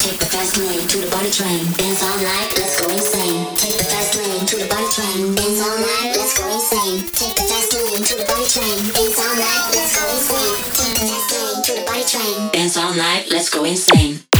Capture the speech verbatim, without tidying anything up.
Take the fast lane to the body train. Dance all night, let's go insane. Take the fast lane to the body train. Dance all night, let's go insane. Take the fast lane to the body train. Dance all night, let's go insane. Take the fast lane to the body train. Dance all night, let's go insane.